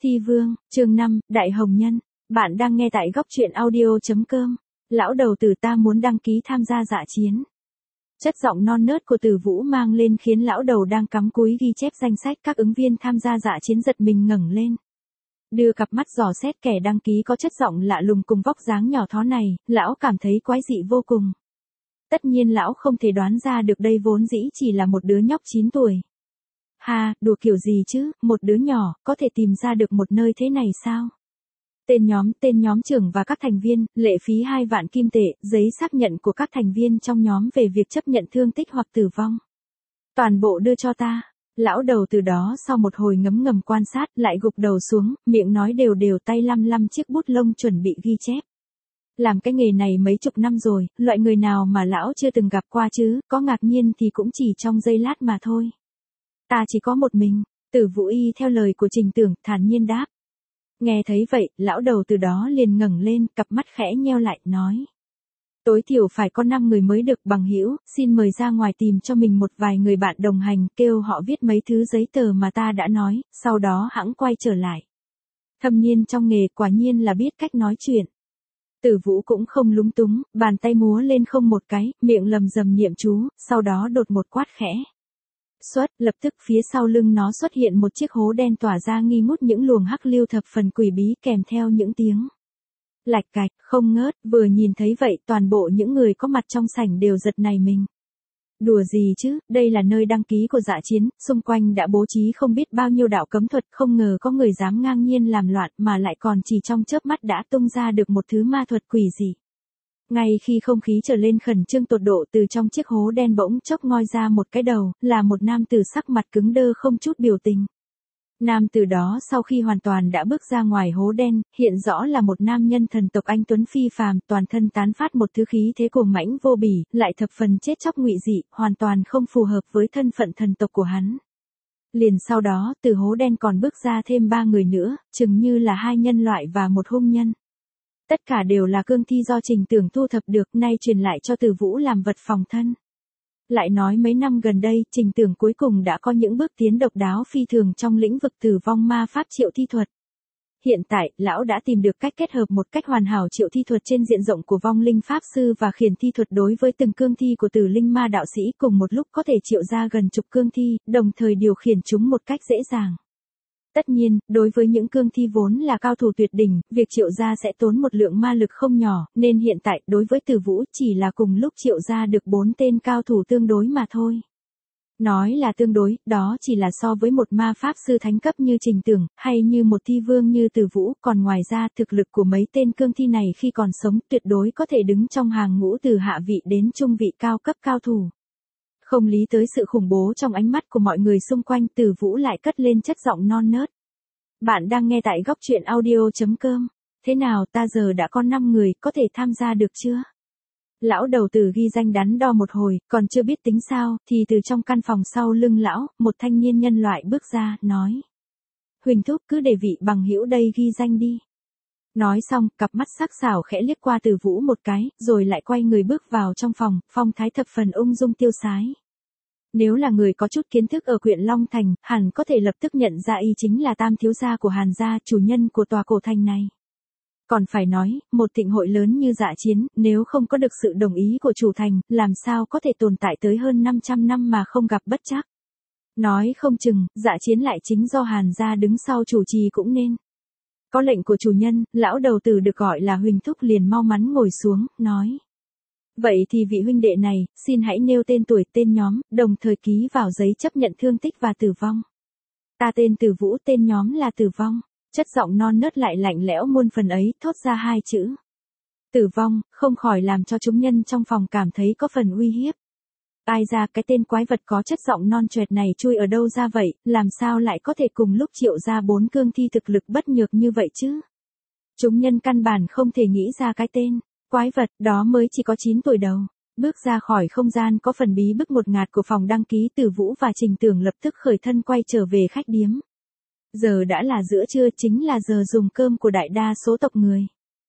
Thi Vương, chương 5, Đại Hồng Nhân. Bạn đang nghe tại góc truyện audio.com. Lão đầu tử ta muốn đăng ký tham gia dạ chiến. Chất giọng non nớt của Từ Vũ mang lên khiến lão đầu đang cắm cúi ghi chép danh sách các ứng viên tham gia dạ chiến giật mình ngẩng lên. Đưa cặp mắt dò xét kẻ đăng ký có chất giọng lạ lùng cùng vóc dáng nhỏ thó này, lão cảm thấy quái dị vô cùng. Tất nhiên lão không thể đoán ra được đây vốn dĩ chỉ là một đứa nhóc 9 tuổi. Ha, đùa kiểu gì chứ, một đứa nhỏ, có thể tìm ra được một nơi thế này sao? Tên nhóm trưởng và các thành viên, lệ phí 2 vạn kim tệ, giấy xác nhận của các thành viên trong nhóm về việc chấp nhận thương tích hoặc tử vong. Toàn bộ đưa cho ta. Lão đầu từ đó sau một hồi ngấm ngầm quan sát, lại gục đầu xuống, miệng nói đều đều, tay lăm lăm chiếc bút lông chuẩn bị ghi chép. Làm cái nghề này mấy chục năm rồi, loại người nào mà lão chưa từng gặp qua chứ, có ngạc nhiên thì cũng chỉ trong giây lát mà thôi. Ta chỉ có một mình, Tử Vũ y theo lời của Trình Tưởng, thản nhiên đáp. Nghe thấy vậy, lão đầu từ đó liền ngẩng lên, cặp mắt khẽ nheo lại, nói. Tối thiểu phải có 5 người mới được, bằng hữu, xin mời ra ngoài tìm cho mình một vài người bạn đồng hành, kêu họ viết mấy thứ giấy tờ mà ta đã nói, sau đó hẵng quay trở lại. Thâm niên trong nghề quả nhiên là biết cách nói chuyện. Tử Vũ cũng không lúng túng, bàn tay múa lên không một cái, miệng lầm rầm niệm chú, sau đó đột một quát khẽ. Lập tức phía sau lưng nó xuất hiện một chiếc hố đen tỏa ra nghi ngút những luồng hắc lưu thập phần quỷ bí kèm theo những tiếng lạch cạch không ngớt, vừa nhìn thấy vậy toàn bộ những người có mặt trong sảnh đều giật nảy mình. Đùa gì chứ, đây là nơi đăng ký của dạ chiến, xung quanh đã bố trí không biết bao nhiêu đạo cấm thuật, không ngờ có người dám ngang nhiên làm loạn mà lại còn chỉ trong chớp mắt đã tung ra được một thứ ma thuật quỷ dị. Ngay khi không khí trở lên khẩn trương tột độ, từ trong chiếc hố đen bỗng chốc ngoi ra một cái đầu, là một nam tử sắc mặt cứng đơ không chút biểu tình. Nam tử đó sau khi hoàn toàn đã bước ra ngoài hố đen, hiện rõ là một nam nhân thần tộc anh tuấn phi phàm, toàn thân tán phát một thứ khí thế cuồng mãnh vô bỉ, lại thập phần chết chóc ngụy dị, hoàn toàn không phù hợp với thân phận thần tộc của hắn. Liền sau đó, từ hố đen còn bước ra thêm 3 người nữa, chừng như là 2 nhân loại và một hung nhân. Tất cả đều là cương thi do Trình Tưởng thu thập được, nay truyền lại cho Từ Vũ làm vật phòng thân. Lại nói mấy năm gần đây, Trình Tưởng cuối cùng đã có những bước tiến độc đáo phi thường trong lĩnh vực tử vong ma pháp triệu thi thuật. Hiện tại, lão đã tìm được cách kết hợp một cách hoàn hảo triệu thi thuật trên diện rộng của vong linh pháp sư và khiển thi thuật đối với từng cương thi của tử linh ma đạo sĩ, cùng một lúc có thể triệu ra gần chục cương thi, đồng thời điều khiển chúng một cách dễ dàng. Tất nhiên, đối với những cương thi vốn là cao thủ tuyệt đỉnh, việc triệu ra sẽ tốn một lượng ma lực không nhỏ, nên hiện tại, đối với Từ Vũ chỉ là cùng lúc triệu ra được 4 tên cao thủ tương đối mà thôi. Nói là tương đối, đó chỉ là so với một ma pháp sư thánh cấp như Trình Tưởng, hay như một thi vương như Từ Vũ, còn ngoài ra thực lực của mấy tên cương thi này khi còn sống tuyệt đối có thể đứng trong hàng ngũ từ hạ vị đến trung vị cao cấp cao thủ. Không lý tới sự khủng bố trong ánh mắt của mọi người xung quanh, Từ Vũ lại cất lên chất giọng non nớt. Bạn đang nghe tại góc truyện audio.com. Thế nào, ta giờ đã có 5 người, có thể tham gia được chưa? Lão đầu tử ghi danh đắn đo một hồi, còn chưa biết tính sao, thì từ trong căn phòng sau lưng lão, một thanh niên nhân loại bước ra, nói. Huỳnh thúc, cứ để vị bằng hữu đây ghi danh đi. Nói xong, cặp mắt sắc sảo khẽ liếc qua Từ Vũ một cái, rồi lại quay người bước vào trong phòng, phong thái thập phần ung dung tiêu sái. Nếu là người có chút kiến thức ở huyện Long Thành, hẳn có thể lập tức nhận ra y chính là tam thiếu gia của Hàn gia, chủ nhân của tòa cổ thành này. Còn phải nói, một thịnh hội lớn như dạ chiến, nếu không có được sự đồng ý của chủ thành, làm sao có thể tồn tại tới hơn 500 năm mà không gặp bất trắc. Nói không chừng, dạ chiến lại chính do Hàn gia đứng sau chủ trì cũng nên. Có lệnh của chủ nhân, lão đầu tử được gọi là Huỳnh thúc liền mau mắn ngồi xuống, nói. Vậy thì vị huynh đệ này, xin hãy nêu tên tuổi, tên nhóm, đồng thời ký vào giấy chấp nhận thương tích và tử vong. Ta tên Từ Vũ, tên nhóm là Tử Vong. Chất giọng non nớt lại lạnh lẽo muôn phần ấy, thốt ra 2 chữ. Tử vong, không khỏi làm cho chúng nhân trong phòng cảm thấy có phần uy hiếp. Ai ra cái tên quái vật có chất giọng non choẹt này chui ở đâu ra vậy, làm sao lại có thể cùng lúc triệu ra 4 cương thi thực lực bất nhược như vậy chứ? Chúng nhân căn bản không thể nghĩ ra cái tên. Quái vật, đó mới chỉ có 9 tuổi đầu. Bước ra khỏi không gian có phần bí bức một ngạt của phòng đăng ký, Từ Vũ và Trình Tưởng lập tức khởi thân quay trở về khách điếm. Giờ đã là giữa trưa, chính là giờ dùng cơm của đại đa số tộc người.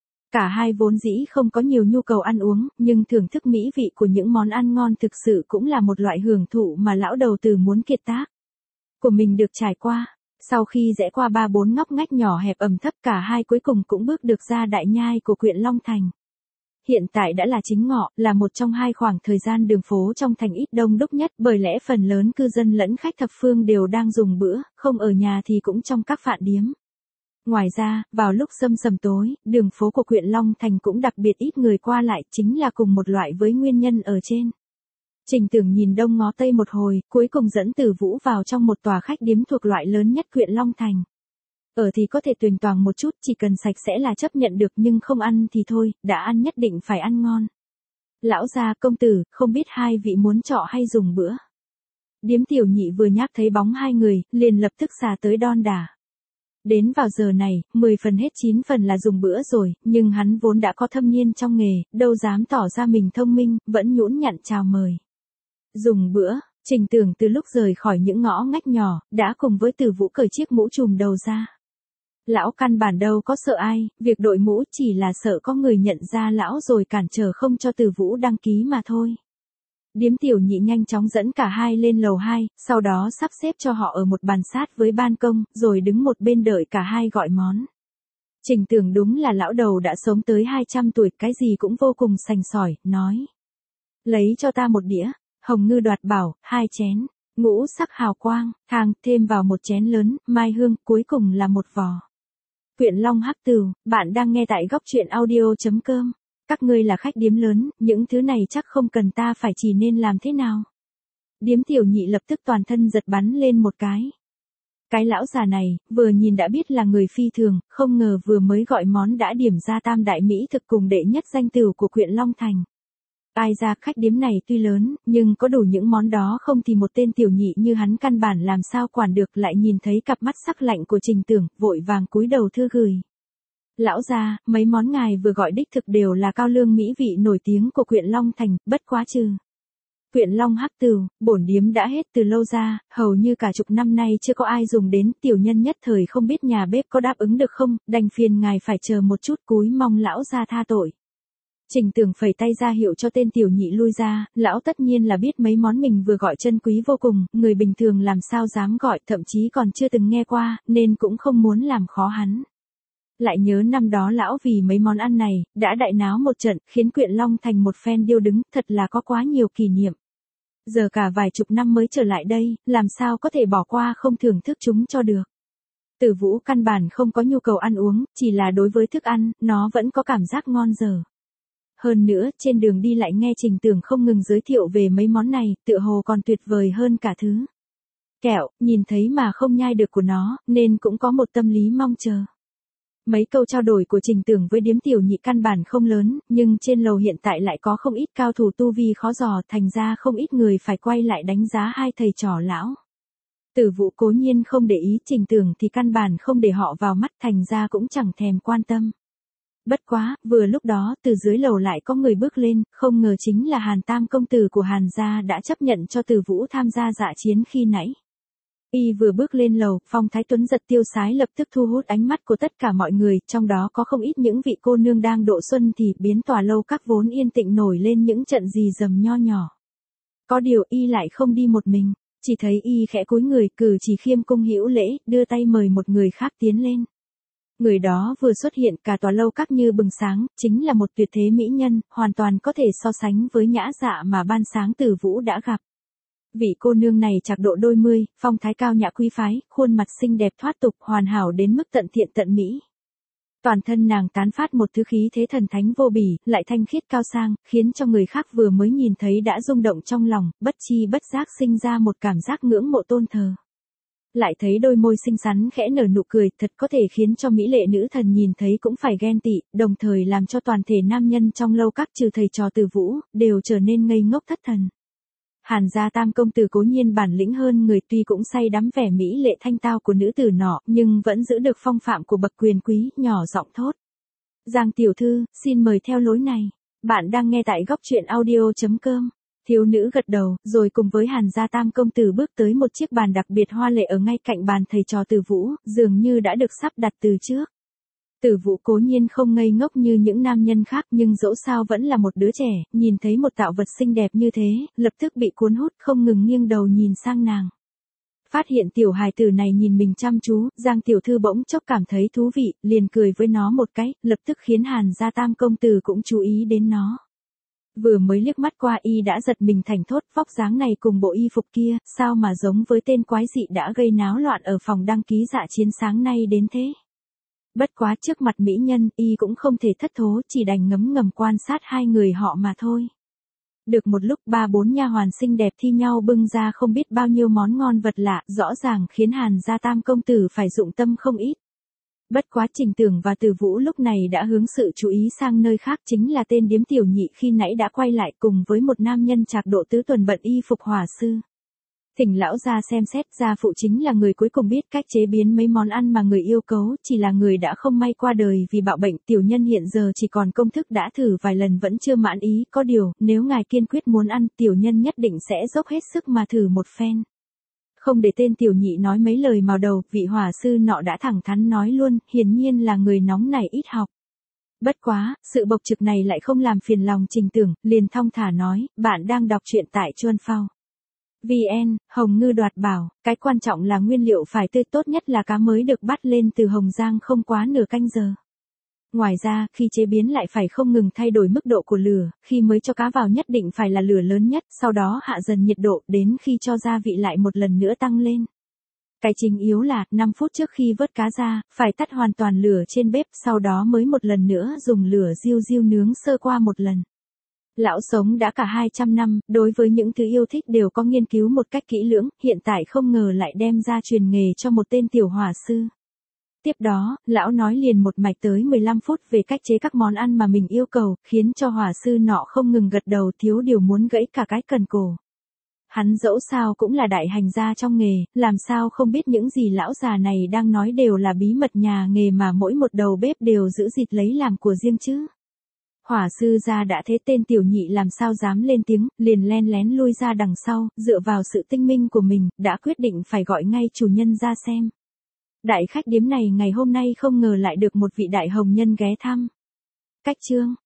Cả hai vốn dĩ không có nhiều nhu cầu ăn uống, nhưng thưởng thức mỹ vị của những món ăn ngon thực sự cũng là một loại hưởng thụ mà lão đầu tử muốn kiệt tác của mình được trải qua. Sau khi rẽ qua 3-4 ngóc ngách nhỏ hẹp ẩm thấp, cả hai cuối cùng cũng bước được ra đại nhai của huyện Long Thành. Hiện tại đã là chính ngọ, là một trong hai khoảng thời gian đường phố trong thành ít đông đúc nhất, bởi lẽ phần lớn cư dân lẫn khách thập phương đều đang dùng bữa, không ở nhà thì cũng trong các phạn điếm. Ngoài ra, vào lúc sâm sầm tối, đường phố của huyện Long Thành cũng đặc biệt ít người qua lại, chính là cùng một loại với nguyên nhân ở trên. Trình Tưởng nhìn đông ngó tây một hồi, cuối cùng dẫn Từ Vũ vào trong một tòa khách điếm thuộc loại lớn nhất huyện Long Thành. Ở thì có thể tuềnh toàng một chút, chỉ cần sạch sẽ là chấp nhận được, nhưng không ăn thì thôi, đã ăn nhất định phải ăn ngon. Lão gia, công tử, không biết hai vị muốn trọ hay dùng bữa. Điếm Tiểu Nhị vừa nhắc thấy bóng hai người, liền lập tức xà tới đon đả. Đến vào giờ này, 10 phần hết 9 phần là dùng bữa rồi, nhưng hắn vốn đã có thâm niên trong nghề, đâu dám tỏ ra mình thông minh, vẫn nhũn nhặn chào mời. Dùng bữa, Trình Tưởng từ lúc rời khỏi những ngõ ngách nhỏ, đã cùng với Từ Vũ cởi chiếc mũ trùm đầu ra. Lão căn bản đâu có sợ ai, việc đội mũ chỉ là sợ có người nhận ra lão rồi cản trở không cho Từ Vũ đăng ký mà thôi. Điếm Tiểu Nhị nhanh chóng dẫn cả hai lên lầu 2, sau đó sắp xếp cho họ ở một bàn sát với ban công, rồi đứng một bên đợi cả hai gọi món. Trình Tưởng đúng là lão đầu đã sống tới 200 tuổi, cái gì cũng vô cùng sành sỏi, nói. Lấy cho ta một đĩa, hồng ngư đoạt bảo, 2 chén, ngũ sắc hào quang, thang, thêm vào một chén lớn, mai hương, cuối cùng là một vò. Huyện Long Hắc Tửu, bạn đang nghe tại góc truyện audio.com. Các ngươi là khách điếm lớn, những thứ này chắc không cần ta phải chỉ nên làm thế nào. Điếm Tiểu Nhị lập tức toàn thân giật bắn lên một cái. Cái lão già này, vừa nhìn đã biết là người phi thường, không ngờ vừa mới gọi món đã điểm ra tam đại mỹ thực cùng đệ nhất danh tửu của huyện Long Thành. Ai ra khách điếm này tuy lớn, nhưng có đủ những món đó không thì một tên tiểu nhị như hắn căn bản làm sao quản được, lại nhìn thấy cặp mắt sắc lạnh của Trình Tưởng, vội vàng cúi đầu thưa gửi. Lão gia, mấy món ngài vừa gọi đích thực đều là cao lương mỹ vị nổi tiếng của huyện Long Thành, bất quá trừ. Huyện Long Hắc Tửu, bổn điếm đã hết từ lâu ra, hầu như cả chục năm nay chưa có ai dùng đến, tiểu nhân nhất thời không biết nhà bếp có đáp ứng được không, đành phiền ngài phải chờ một chút, cúi mong lão gia tha tội. Trình Tưởng phẩy tay ra hiệu cho tên tiểu nhị lui ra, lão tất nhiên là biết mấy món mình vừa gọi chân quý vô cùng, người bình thường làm sao dám gọi, thậm chí còn chưa từng nghe qua, nên cũng không muốn làm khó hắn. Lại nhớ năm đó lão vì mấy món ăn này, đã đại náo một trận, khiến huyện Long Thành một phen điêu đứng, thật là có quá nhiều kỷ niệm. Giờ cả vài chục năm mới trở lại đây, làm sao có thể bỏ qua không thưởng thức chúng cho được. Từ Vũ căn bản không có nhu cầu ăn uống, chỉ là đối với thức ăn, nó vẫn có cảm giác ngon dở. Hơn nữa, trên đường đi lại nghe Trình Tưởng không ngừng giới thiệu về mấy món này, tựa hồ còn tuyệt vời hơn cả thứ kẹo, nhìn thấy mà không nhai được của nó, nên cũng có một tâm lý mong chờ. Mấy câu trao đổi của Trình Tưởng với điếm Tiểu Nhị căn bản không lớn, nhưng trên lầu hiện tại lại có không ít cao thủ tu vi khó dò, thành ra không ít người phải quay lại đánh giá hai thầy trò lão. Từ Vũ cố nhiên không để ý, Trình Tưởng thì căn bản không để họ vào mắt, thành ra cũng chẳng thèm quan tâm. Bất quá, vừa lúc đó, từ dưới lầu lại có người bước lên, không ngờ chính là Hàn Tam công tử của Hàn gia đã chấp nhận cho Từ Vũ tham gia dạ chiến khi nãy. Y vừa bước lên lầu, phong thái tuấn giật tiêu sái lập tức thu hút ánh mắt của tất cả mọi người, trong đó có không ít những vị cô nương đang độ xuân thì biến tòa lâu các vốn yên tĩnh nổi lên những trận rì rầm nho nhỏ. Có điều Y lại không đi một mình, chỉ thấy Y khẽ cúi người, cử chỉ khiêm cung hữu lễ, đưa tay mời một người khác tiến lên. Người đó vừa xuất hiện, cả tòa lâu các như bừng sáng, chính là một tuyệt thế mỹ nhân, hoàn toàn có thể so sánh với nhã dạ mà ban sáng Từ Vũ đã gặp. Vị cô nương này trạc độ đôi mươi, phong thái cao nhã quý phái, khuôn mặt xinh đẹp thoát tục, hoàn hảo đến mức tận thiện tận mỹ. Toàn thân nàng tán phát một thứ khí thế thần thánh vô bỉ, lại thanh khiết cao sang, khiến cho người khác vừa mới nhìn thấy đã rung động trong lòng, bất chi bất giác sinh ra một cảm giác ngưỡng mộ tôn thờ. Lại thấy đôi môi xinh xắn khẽ nở nụ cười, thật có thể khiến cho mỹ lệ nữ thần nhìn thấy cũng phải ghen tị, đồng thời làm cho toàn thể nam nhân trong lâu các trừ thầy trò Từ Vũ, đều trở nên ngây ngốc thất thần. Hàn gia Tam công tử cố nhiên bản lĩnh hơn người, tuy cũng say đắm vẻ mỹ lệ thanh tao của nữ tử nọ, nhưng vẫn giữ được phong phạm của bậc quyền quý, nhỏ giọng thốt. Giang tiểu thư, xin mời theo lối này. Bạn đang nghe tại góc truyện audio.com. Thiếu nữ gật đầu, rồi cùng với Hàn gia Tam công tử bước tới một chiếc bàn đặc biệt hoa lệ ở ngay cạnh bàn thầy trò Từ Vũ, dường như đã được sắp đặt từ trước. Từ Vũ cố nhiên không ngây ngốc như những nam nhân khác, nhưng dẫu sao vẫn là một đứa trẻ, nhìn thấy một tạo vật xinh đẹp như thế, lập tức bị cuốn hút, không ngừng nghiêng đầu nhìn sang nàng. Phát hiện tiểu hài tử này nhìn mình chăm chú, Giang tiểu thư bỗng chốc cảm thấy thú vị, liền cười với nó một cái, lập tức khiến Hàn gia tam công tử cũng chú ý đến nó. Vừa mới liếc mắt qua y đã giật mình thành thốt, vóc dáng này cùng bộ y phục kia, sao mà giống với tên quái dị đã gây náo loạn ở phòng đăng ký dạ chiến sáng nay đến thế. Bất quá trước mặt mỹ nhân, y cũng không thể thất thố, chỉ đành ngấm ngầm quan sát hai người họ mà thôi. Được một lúc 3-4 nha hoàn xinh đẹp thi nhau bưng ra không biết bao nhiêu món ngon vật lạ, rõ ràng khiến Hàn gia tam công tử phải dụng tâm không ít. Bất quá Trình Tưởng và Từ Vũ lúc này đã hướng sự chú ý sang nơi khác, chính là tên điếm tiểu nhị khi nãy đã quay lại cùng với một nam nhân trạc độ tứ tuần bận y phục hỏa sư. Thỉnh lão ra xem xét, gia phụ chính là người cuối cùng biết cách chế biến mấy món ăn mà người yêu cầu, chỉ là người đã không may qua đời vì bạo bệnh, tiểu nhân hiện giờ chỉ còn công thức đã thử vài lần vẫn chưa mãn ý, có điều, nếu ngài kiên quyết muốn ăn, tiểu nhân nhất định sẽ dốc hết sức mà thử một phen. Không để tên tiểu nhị nói mấy lời mào đầu, vị hỏa sư nọ đã thẳng thắn nói luôn, hiển nhiên là người nóng này ít học. Bất quá, sự bộc trực này lại không làm phiền lòng Trình Tưởng, liền thong thả nói, bạn đang đọc truyện tại Chuan Phao. VN, Hồng Ngư đoạt bảo, cái quan trọng là nguyên liệu phải tươi, tốt nhất là cá mới được bắt lên từ Hồng Giang không quá nửa canh giờ. Ngoài ra, khi chế biến lại phải không ngừng thay đổi mức độ của lửa, khi mới cho cá vào nhất định phải là lửa lớn nhất, sau đó hạ dần nhiệt độ, đến khi cho gia vị lại một lần nữa tăng lên. Cái chính yếu là, 5 phút trước khi vớt cá ra, phải tắt hoàn toàn lửa trên bếp, sau đó mới một lần nữa dùng lửa riu riu nướng sơ qua một lần. Lão sống đã cả 200 năm, đối với những thứ yêu thích đều có nghiên cứu một cách kỹ lưỡng, hiện tại không ngờ lại đem ra truyền nghề cho một tên tiểu hỏa sư. Tiếp đó, lão nói liền một mạch tới 15 phút về cách chế các món ăn mà mình yêu cầu, khiến cho hỏa sư nọ không ngừng gật đầu, thiếu điều muốn gãy cả cái cần cổ. Hắn dẫu sao cũng là đại hành gia trong nghề, làm sao không biết những gì lão già này đang nói đều là bí mật nhà nghề mà mỗi một đầu bếp đều giữ gìn lấy làm của riêng chứ. Hỏa sư gia đã thế tên tiểu nhị làm sao dám lên tiếng, liền len lén lui ra đằng sau, dựa vào sự tinh minh của mình, đã quyết định phải gọi ngay chủ nhân ra xem. Đại khách điếm này ngày hôm nay không ngờ lại được một vị đại hồng nhân ghé thăm. Cách chương